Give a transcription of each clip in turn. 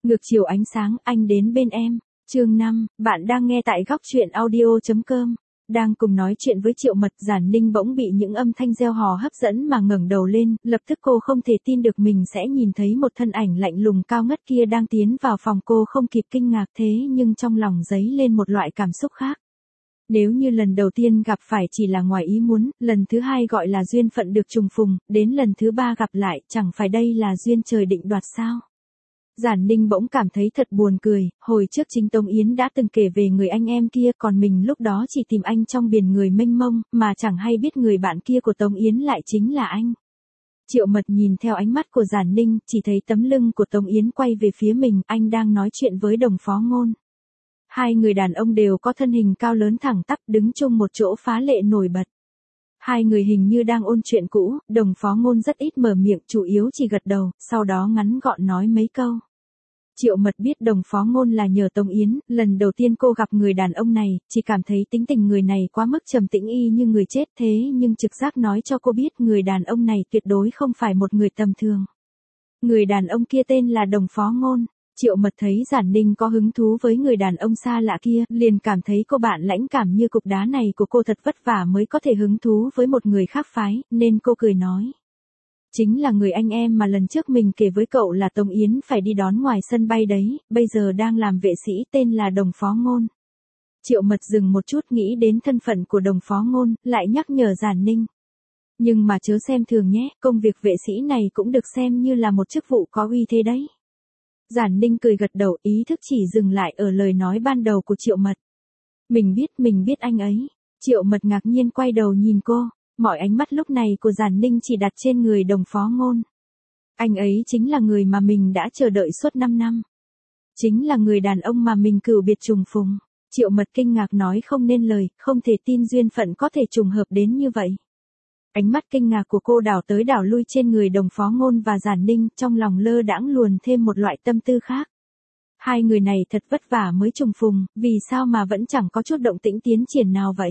Ngược chiều ánh sáng, anh đến bên em. Chương 5, bạn đang nghe tại góc truyện audio.com. Đang cùng nói chuyện với Triệu Mật, Giản Ninh bỗng bị những âm thanh reo hò hấp dẫn mà ngẩng đầu lên, lập tức cô không thể tin được mình sẽ nhìn thấy một thân ảnh lạnh lùng cao ngất kia đang tiến vào phòng. Cô không kịp kinh ngạc thế nhưng trong lòng dấy lên một loại cảm xúc khác. Nếu như lần đầu tiên gặp phải chỉ là ngoài ý muốn, lần thứ hai gọi là duyên phận được trùng phùng, đến lần thứ ba gặp lại, chẳng phải đây là duyên trời định đoạt sao? Giản Ninh bỗng cảm thấy thật buồn cười, hồi trước chính Tống Yến đã từng kể về người anh em kia, còn mình lúc đó chỉ tìm anh trong biển người mênh mông, mà chẳng hay biết người bạn kia của Tống Yến lại chính là anh. Triệu Mật nhìn theo ánh mắt của Giản Ninh, chỉ thấy tấm lưng của Tống Yến quay về phía mình, anh đang nói chuyện với Đồng Phó Ngôn. Hai người đàn ông đều có thân hình cao lớn thẳng tắp, đứng chung một chỗ phá lệ nổi bật. Hai người hình như đang ôn chuyện cũ, Đồng Phó Ngôn rất ít mở miệng, chủ yếu chỉ gật đầu, sau đó ngắn gọn nói mấy câu. Triệu Mật biết Đồng Phó Ngôn là nhờ Tống Yến, lần đầu tiên cô gặp người đàn ông này, chỉ cảm thấy tính tình người này quá mức trầm tĩnh y như người chết, thế nhưng trực giác nói cho cô biết người đàn ông này tuyệt đối không phải một người tầm thường. Người đàn ông kia tên là Đồng Phó Ngôn. Triệu Mật thấy Giản Ninh có hứng thú với người đàn ông xa lạ kia, liền cảm thấy cô bạn lãnh cảm như cục đá này của cô thật vất vả mới có thể hứng thú với một người khác phái, nên cô cười nói. Chính là người anh em mà lần trước mình kể với cậu là Tống Yến phải đi đón ngoài sân bay đấy, bây giờ đang làm vệ sĩ tên là Đồng Phó Ngôn. Triệu Mật dừng một chút nghĩ đến thân phận của Đồng Phó Ngôn, lại nhắc nhở Giản Ninh. Nhưng mà chớ xem thường nhé, công việc vệ sĩ này cũng được xem như là một chức vụ có uy thế đấy. Giản Ninh cười gật đầu, ý thức chỉ dừng lại ở lời nói ban đầu của Triệu Mật. Mình biết anh ấy. Triệu Mật ngạc nhiên quay đầu nhìn cô, mọi ánh mắt lúc này của Giản Ninh chỉ đặt trên người Đồng Phó Ngôn. Anh ấy chính là người mà mình đã chờ đợi suốt 5 năm. Chính là người đàn ông mà mình cửu biệt trùng phùng. Triệu Mật kinh ngạc nói không nên lời, không thể tin duyên phận có thể trùng hợp đến như vậy. Ánh mắt kinh ngạc của cô đảo tới đảo lui trên người Đồng Phó Ngôn và Giản Ninh, trong lòng lơ đãng luồn thêm một loại tâm tư khác. Hai người này thật vất vả mới trùng phùng, vì sao mà vẫn chẳng có chút động tĩnh tiến triển nào vậy?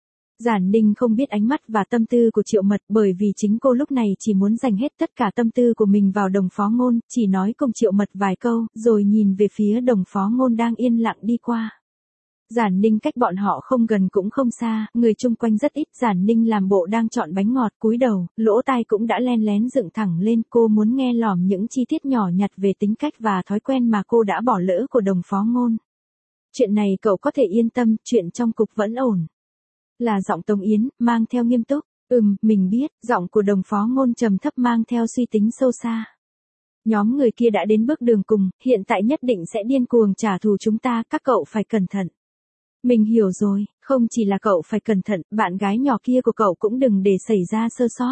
Giản Ninh không biết ánh mắt và tâm tư của Triệu Mật, bởi vì chính cô lúc này chỉ muốn dành hết tất cả tâm tư của mình vào Đồng Phó Ngôn, chỉ nói cùng Triệu Mật vài câu, rồi nhìn về phía Đồng Phó Ngôn đang yên lặng đi qua. Giản Ninh cách bọn họ không gần cũng không xa, người chung quanh rất ít. Giản Ninh làm bộ đang chọn bánh ngọt, cúi đầu, lỗ tai cũng đã len lén dựng thẳng lên. Cô muốn nghe lỏm những chi tiết nhỏ nhặt về tính cách và thói quen mà cô đã bỏ lỡ của Đồng Phó Ngôn. Chuyện này cậu có thể yên tâm, chuyện trong cục vẫn ổn. Là giọng Tống Yến, mang theo nghiêm túc. Mình biết. Giọng của Đồng Phó Ngôn trầm thấp mang theo suy tính sâu xa. Nhóm người kia đã đến bước đường cùng, hiện tại nhất định sẽ điên cuồng trả thù chúng ta, các cậu phải cẩn thận. Mình hiểu rồi, không chỉ là cậu phải cẩn thận, bạn gái nhỏ kia của cậu cũng đừng để xảy ra sơ sót.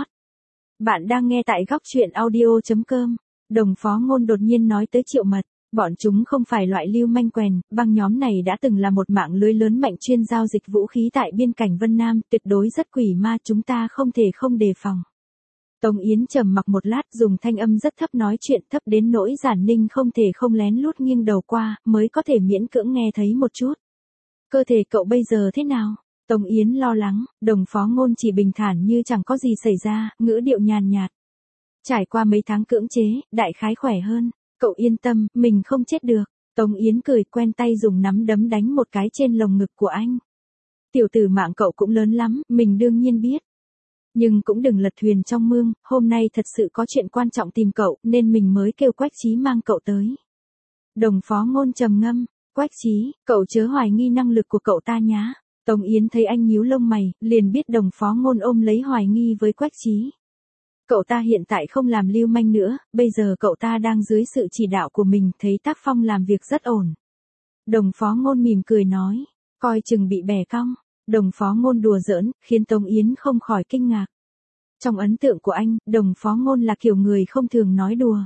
Bạn đang nghe tại góc truyện audio.com. Đồng Phó Ngôn đột nhiên nói tới Triệu Mật. Bọn chúng không phải loại lưu manh quèn, băng nhóm này đã từng là một mạng lưới lớn mạnh chuyên giao dịch vũ khí tại biên cảnh Vân Nam, tuyệt đối rất quỷ ma, chúng ta không thể không đề phòng. Tống Yến trầm mặc một lát, dùng thanh âm rất thấp nói chuyện, thấp đến nỗi Giản Ninh không thể không lén lút nghiêng đầu qua, mới có thể miễn cưỡng nghe thấy một chút. Cơ thể cậu bây giờ thế nào? Tống Yến lo lắng. Đồng Phó Ngôn chỉ bình thản như chẳng có gì xảy ra, ngữ điệu nhàn nhạt. Trải qua mấy tháng cưỡng chế, đại khái khỏe hơn. Cậu yên tâm, mình không chết được. Tống Yến cười, quen tay dùng nắm đấm đánh một cái trên lồng ngực của anh. Tiểu tử mạng cậu cũng lớn lắm, mình đương nhiên biết. Nhưng cũng đừng lật thuyền trong mương, hôm nay thật sự có chuyện quan trọng tìm cậu, nên mình mới kêu Quách Chí mang cậu tới. Đồng Phó Ngôn trầm ngâm. Quách Chí, cậu chớ hoài nghi năng lực của cậu ta nhá. Tống Yến thấy anh nhíu lông mày, liền biết Đồng Phó Ngôn ôm lấy hoài nghi với Quách Chí. Cậu ta hiện tại không làm lưu manh nữa, bây giờ cậu ta đang dưới sự chỉ đạo của mình, thấy tác phong làm việc rất ổn. Đồng Phó Ngôn mỉm cười nói, coi chừng bị bẻ cong. Đồng Phó Ngôn đùa giỡn, khiến Tống Yến không khỏi kinh ngạc. Trong ấn tượng của anh, Đồng Phó Ngôn là kiểu người không thường nói đùa.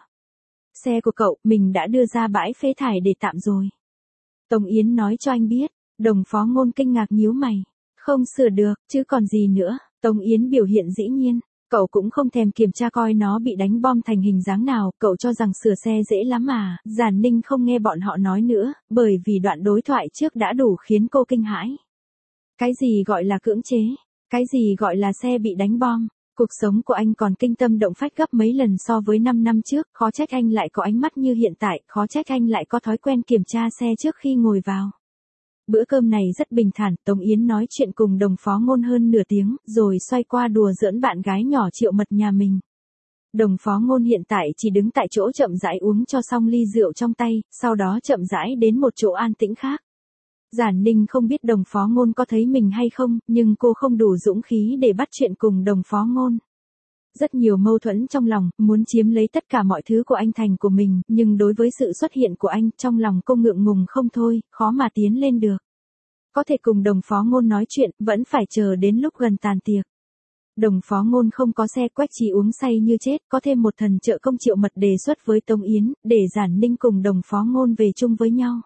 Xe của cậu, mình đã đưa ra bãi phế thải để tạm rồi. Tống Yến nói cho anh biết. Đồng Phó Ngôn kinh ngạc nhíu mày. Không sửa được, chứ còn gì nữa. Tống Yến biểu hiện dĩ nhiên. Cậu cũng không thèm kiểm tra coi nó bị đánh bom thành hình dáng nào, cậu cho rằng sửa xe dễ lắm à? Giản Ninh không nghe bọn họ nói nữa, bởi vì đoạn đối thoại trước đã đủ khiến cô kinh hãi. Cái gì gọi là cưỡng chế? Cái gì gọi là xe bị đánh bom? Cuộc sống của anh còn kinh tâm động phách gấp mấy lần so với 5 năm trước, khó trách anh lại có ánh mắt như hiện tại, khó trách anh lại có thói quen kiểm tra xe trước khi ngồi vào. Bữa cơm này rất bình thản, Tống Yến nói chuyện cùng đồng phó Ngôn hơn nửa tiếng, rồi xoay qua đùa giỡn bạn gái nhỏ Triệu Mật nhà mình. Đồng phó Ngôn hiện tại chỉ đứng tại chỗ chậm rãi uống cho xong ly rượu trong tay, sau đó chậm rãi đến một chỗ an tĩnh khác. Giản Ninh không biết đồng phó Ngôn có thấy mình hay không, nhưng cô không đủ dũng khí để bắt chuyện cùng đồng phó Ngôn. Rất nhiều mâu thuẫn trong lòng, muốn chiếm lấy tất cả mọi thứ của anh thành của mình, nhưng đối với sự xuất hiện của anh, trong lòng cô ngượng ngùng không thôi, khó mà tiến lên được. Có thể cùng đồng phó Ngôn nói chuyện, vẫn phải chờ đến lúc gần tàn tiệc. Đồng phó Ngôn không có xe, Quách Trí uống say như chết, có thêm một thần trợ công Triệu Mật đề xuất với Tống Yến, để Giản Ninh cùng đồng phó Ngôn về chung với nhau.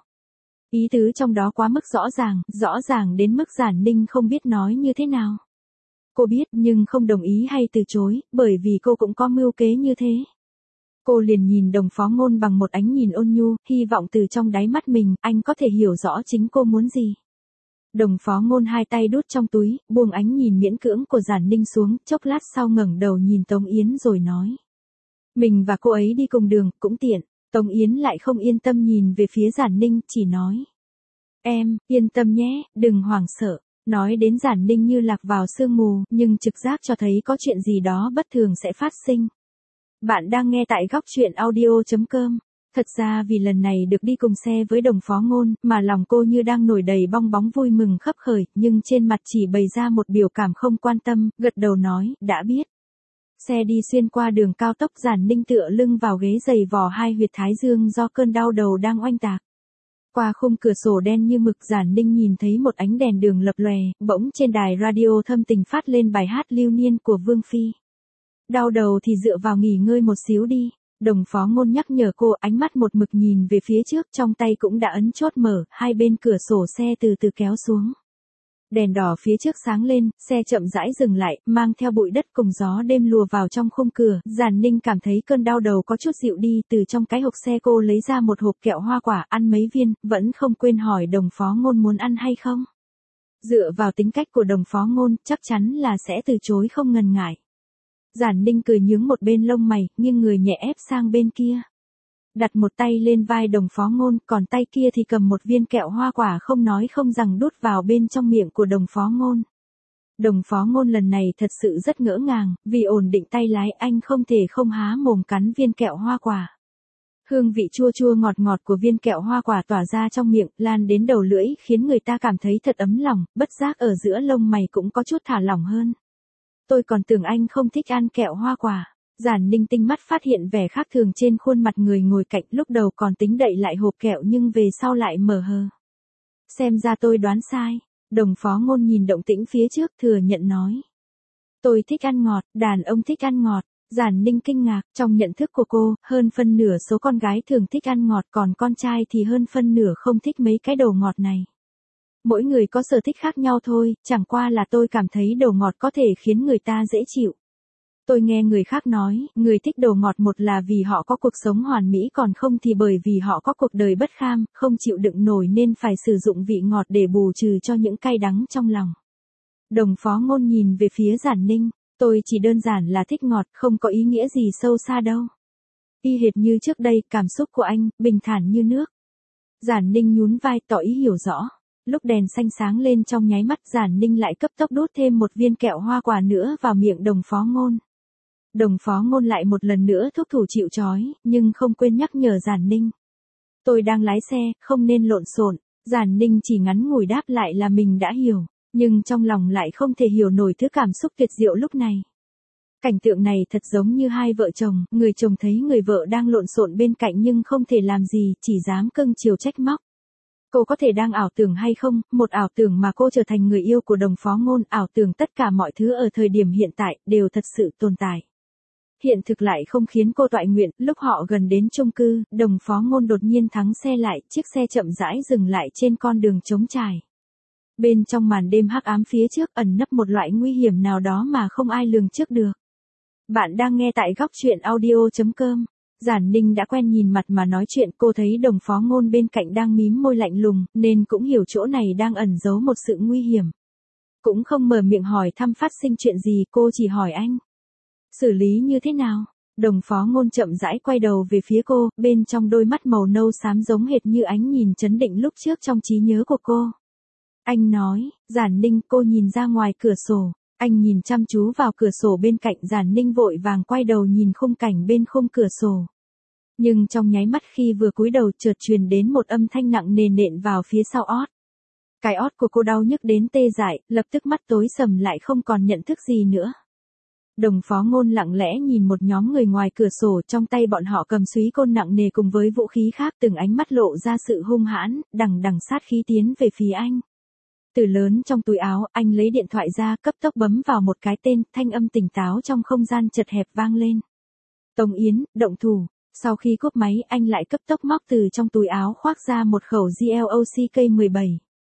Ý tứ trong đó quá mức rõ ràng đến mức Giản Ninh không biết nói như thế nào. Cô biết nhưng không đồng ý hay từ chối, bởi vì cô cũng có mưu kế như thế. Cô liền nhìn đồng phó Ngôn bằng một ánh nhìn ôn nhu, hy vọng từ trong đáy mắt mình, anh có thể hiểu rõ chính cô muốn gì. Đồng phó Ngôn hai tay đút trong túi, buông ánh nhìn miễn cưỡng của Giản Ninh xuống, chốc lát sau ngẩng đầu nhìn Tống Yến rồi nói. Mình và cô ấy đi cùng đường, cũng tiện. Tống Yến lại không yên tâm nhìn về phía Giản Ninh, chỉ nói. Em, yên tâm nhé, đừng hoảng sợ. Nói đến Giản Ninh như lạc vào sương mù, nhưng trực giác cho thấy có chuyện gì đó bất thường sẽ phát sinh. Bạn đang nghe tại góc chuyện audio.com. Thật ra vì lần này được đi cùng xe với đồng phó Ngôn, mà lòng cô như đang nổi đầy bong bóng vui mừng khấp khởi, nhưng trên mặt chỉ bày ra một biểu cảm không quan tâm, gật đầu nói, đã biết. Xe đi xuyên qua đường cao tốc, Giản Ninh tựa lưng vào ghế giày vò hai huyệt thái dương do cơn đau đầu đang oanh tạc. Qua khung cửa sổ đen như mực, Giản Ninh nhìn thấy một ánh đèn đường lập lòe, bỗng trên đài radio thâm tình phát lên bài hát Lưu Niên của Vương Phi. Đau đầu thì dựa vào nghỉ ngơi một xíu đi. Đồng phó Ngôn nhắc nhở cô, ánh mắt một mực nhìn về phía trước, trong tay cũng đã ấn chốt mở, hai bên cửa sổ xe từ từ kéo xuống. Đèn đỏ phía trước sáng lên, xe chậm rãi dừng lại, mang theo bụi đất cùng gió đêm lùa vào trong khung cửa. Giản Ninh cảm thấy cơn đau đầu có chút dịu đi, từ trong cái hộp xe cô lấy ra một hộp kẹo hoa quả, ăn mấy viên, vẫn không quên hỏi đồng phó Ngôn muốn ăn hay không. Dựa vào tính cách của đồng phó Ngôn, chắc chắn là sẽ từ chối không ngần ngại. Giản Ninh cười nhướng một bên lông mày, nghiêng người nhẹ ép sang bên kia. Đặt một tay lên vai đồng phó Ngôn, còn tay kia thì cầm một viên kẹo hoa quả không nói không rằng đút vào bên trong miệng của đồng phó Ngôn. Đồng phó Ngôn lần này thật sự rất ngỡ ngàng, vì ổn định tay lái anh không thể không há mồm cắn viên kẹo hoa quả. Hương vị chua chua ngọt ngọt của viên kẹo hoa quả tỏa ra trong miệng, lan đến đầu lưỡi, khiến người ta cảm thấy thật ấm lòng, bất giác ở giữa lông mày cũng có chút thả lỏng hơn. Tôi còn tưởng anh không thích ăn kẹo hoa quả. Giản Ninh tinh mắt phát hiện vẻ khác thường trên khuôn mặt người ngồi cạnh, lúc đầu còn tính đậy lại hộp kẹo nhưng về sau lại mở hờ. Xem ra tôi đoán sai. Đồng phó Ngôn nhìn động tĩnh phía trước thừa nhận nói. Tôi thích ăn ngọt, đàn ông thích ăn ngọt. Giản Ninh kinh ngạc, trong nhận thức của cô, hơn phân nửa số con gái thường thích ăn ngọt, còn con trai thì hơn phân nửa không thích mấy cái đồ ngọt này. Mỗi người có sở thích khác nhau thôi, chẳng qua là tôi cảm thấy đồ ngọt có thể khiến người ta dễ chịu. Tôi nghe người khác nói, người thích đồ ngọt một là vì họ có cuộc sống hoàn mỹ, còn không thì bởi vì họ có cuộc đời bất kham, không chịu đựng nổi nên phải sử dụng vị ngọt để bù trừ cho những cay đắng trong lòng. Đồng phó Ngôn nhìn về phía Giản Ninh, tôi chỉ đơn giản là thích ngọt, không có ý nghĩa gì sâu xa đâu. Y hệt như trước đây, cảm xúc của anh, bình thản như nước. Giản Ninh nhún vai tỏ ý hiểu rõ. Lúc đèn xanh sáng lên trong nháy mắt, Giản Ninh lại cấp tốc đút thêm một viên kẹo hoa quả nữa vào miệng đồng phó Ngôn. Đồng phó Ngôn lại một lần nữa thúc thủ chịu trói, nhưng không quên nhắc nhở Giản Ninh. Tôi đang lái xe, không nên lộn xộn. Giản Ninh chỉ ngắn ngủi đáp lại là mình đã hiểu, nhưng trong lòng lại không thể hiểu nổi thứ cảm xúc tuyệt diệu lúc này. Cảnh tượng này thật giống như hai vợ chồng, người chồng thấy người vợ đang lộn xộn bên cạnh nhưng không thể làm gì, chỉ dám cưng chiều trách móc. Cô có thể đang ảo tưởng hay không, một ảo tưởng mà cô trở thành người yêu của đồng phó Ngôn, ảo tưởng tất cả mọi thứ ở thời điểm hiện tại, đều thật sự tồn tại. Hiện thực lại không khiến cô toại nguyện, lúc họ gần đến chung cư, đồng phó Ngôn đột nhiên thắng xe lại, chiếc xe chậm rãi dừng lại trên con đường trống trải. Bên trong màn đêm hắc ám phía trước ẩn nấp một loại nguy hiểm nào đó mà không ai lường trước được. Bạn đang nghe tại góc chuyện audio.com. Giản Ninh đã quen nhìn mặt mà nói chuyện, cô thấy đồng phó Ngôn bên cạnh đang mím môi lạnh lùng, nên cũng hiểu chỗ này đang ẩn giấu một sự nguy hiểm. Cũng không mở miệng hỏi thăm phát sinh chuyện gì, cô chỉ hỏi anh. Xử lý như thế nào? Đồng phó ngôn chậm rãi quay đầu về phía cô, bên trong đôi mắt màu nâu xám giống hệt như ánh nhìn chấn định lúc trước trong trí nhớ của cô. Anh nói, Giản Ninh, cô nhìn ra ngoài cửa sổ. Anh nhìn chăm chú vào cửa sổ bên cạnh, Giản Ninh vội vàng quay đầu nhìn khung cảnh bên khung cửa sổ. Nhưng trong nháy mắt khi vừa cúi đầu chợt truyền đến một âm thanh nặng nề nện vào phía sau ót. Cái ót của cô đau nhức đến tê dại, lập tức mắt tối sầm lại không còn nhận thức gì nữa. Đồng phó ngôn lặng lẽ nhìn một nhóm người ngoài cửa sổ, trong tay bọn họ cầm súy côn nặng nề cùng với vũ khí khác, từng ánh mắt lộ ra sự hung hãn, đằng đằng sát khí tiến về phía anh. Từ lớn trong túi áo, anh lấy điện thoại ra, cấp tốc bấm vào một cái tên, thanh âm tỉnh táo trong không gian chật hẹp vang lên. Tống Yến, động thủ. Sau khi cúp máy, anh lại cấp tốc móc từ trong túi áo khoác ra một khẩu GLOCK-17.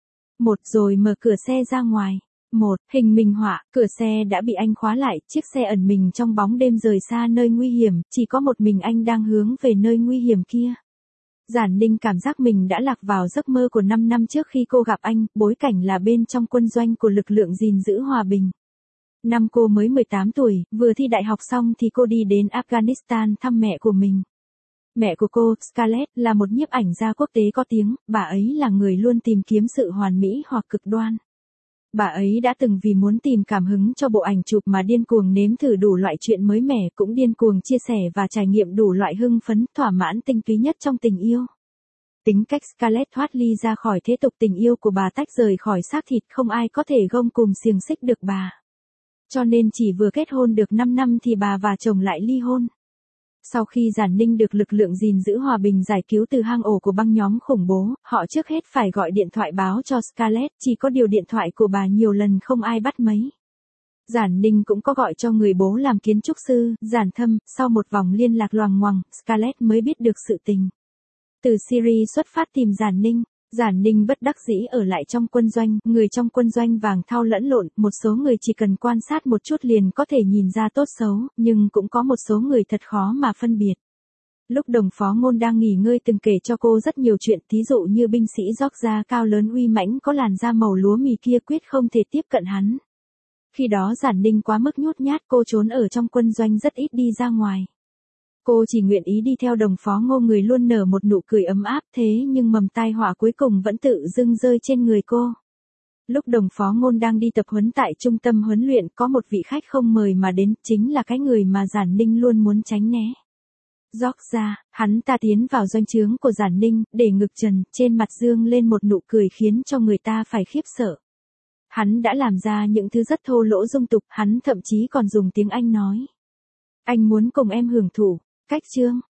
Một rồi mở cửa xe ra ngoài. Một, hình minh họa, cửa xe đã bị anh khóa lại, chiếc xe ẩn mình trong bóng đêm rời xa nơi nguy hiểm, chỉ có một mình anh đang hướng về nơi nguy hiểm kia. Giản Ninh cảm giác mình đã lạc vào giấc mơ của 5 năm trước khi cô gặp anh, bối cảnh là bên trong quân doanh của lực lượng gìn giữ hòa bình. Năm cô mới 18 tuổi, vừa thi đại học xong thì cô đi đến Afghanistan thăm mẹ của mình. Mẹ của cô, Scarlett, là một nhiếp ảnh gia quốc tế có tiếng, bà ấy là người luôn tìm kiếm sự hoàn mỹ hoặc cực đoan. Bà ấy đã từng vì muốn tìm cảm hứng cho bộ ảnh chụp mà điên cuồng nếm thử đủ loại chuyện mới mẻ, cũng điên cuồng chia sẻ và trải nghiệm đủ loại hưng phấn, thỏa mãn tinh túy nhất trong tình yêu. Tính cách Scarlett thoát ly ra khỏi thế tục tình yêu của bà, tách rời khỏi xác thịt, không ai có thể gông cùm xiềng xích được bà. Cho nên chỉ vừa kết hôn được 5 năm thì bà và chồng lại ly hôn. Sau khi Giản Ninh được lực lượng gìn giữ hòa bình giải cứu từ hang ổ của băng nhóm khủng bố, họ trước hết phải gọi điện thoại báo cho Scarlett, chỉ có điều điện thoại của bà nhiều lần không ai bắt máy. Giản Ninh cũng có gọi cho người bố làm kiến trúc sư, Giản Thâm, sau một vòng liên lạc loằng ngoằng, Scarlett mới biết được sự tình. Từ Syria xuất phát tìm Giản Ninh bất đắc dĩ ở lại trong quân doanh, người trong quân doanh vàng thau lẫn lộn, một số người chỉ cần quan sát một chút liền có thể nhìn ra tốt xấu, nhưng cũng có một số người thật khó mà phân biệt. Lúc đồng phó ngôn đang nghỉ ngơi từng kể cho cô rất nhiều chuyện, thí dụ như binh sĩ Georgia cao lớn uy mãnh có làn da màu lúa mì kia quyết không thể tiếp cận hắn. Khi đó Giản Ninh quá mức nhút nhát, cô trốn ở trong quân doanh rất ít đi ra ngoài. Cô chỉ nguyện ý đi theo đồng phó ngô, người luôn nở một nụ cười ấm áp, thế nhưng mầm tai họa cuối cùng vẫn tự dưng rơi trên người cô. Lúc đồng phó ngôn đang đi tập huấn tại trung tâm huấn luyện, có một vị khách không mời mà đến, chính là cái người mà Giản Ninh luôn muốn tránh né. Georgia, hắn ta tiến vào doanh trướng của Giản Ninh, để ngực trần, trên mặt dương lên một nụ cười khiến cho người ta phải khiếp sợ. Hắn đã làm ra những thứ rất thô lỗ dung tục, hắn thậm chí còn dùng tiếng Anh nói. Anh muốn cùng em hưởng thụ. Cách chương